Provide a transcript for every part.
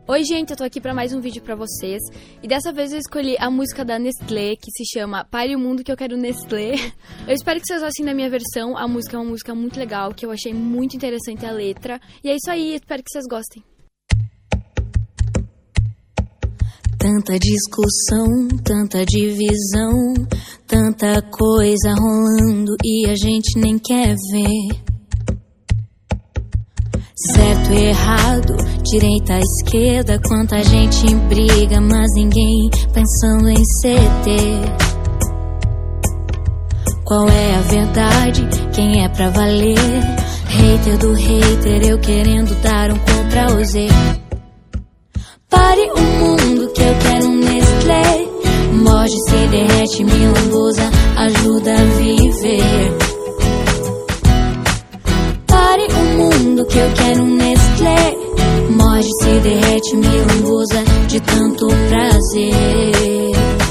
Oi gente, eu tô aqui pra mais um vídeo pra vocês. E dessa vez eu escolhi a música da Nestlé, que se chama Pare o Mundo Que Eu Quero Nestlé. Eu espero que vocês gostem da minha versão. A música é uma música muito legal, que eu achei muito interessante a letra. E é isso aí, espero que vocês gostem. Tanta discussão, tanta divisão, tanta coisa rolando e a gente nem quer ver. Certo e errado, direita, esquerda, quanta gente briga, mas ninguém pensando em ceder. Qual é a verdade? Quem é pra valer? Hater do hater, eu querendo dar um Ctrl Z. Pare o mundo que eu quero um Nestlé. Morde, se derrete, me lambuza, ajuda a viver. Pare o mundo que eu quero um Nestlé. Morde, se derrete, me lambuza de tanto prazer.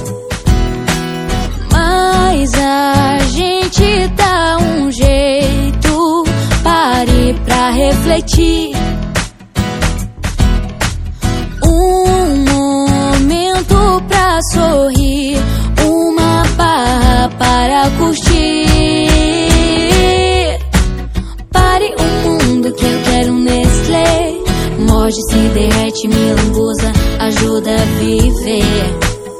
Mas a gente dá um jeito. Pare pra refletir. Um momento pra sorrir. Uma barra para curtir. Pare o mundo que eu quero um Nestlé. Morde, se derrete, me lambuza, ajuda a viver.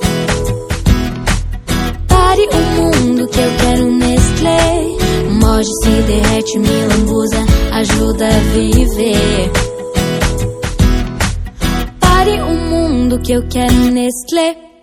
Pare o mundo que eu quero um Nestlé. Morde, se derrete, me lambuza, ajuda a viver. Pare o mundo que eu quero um Nestlé.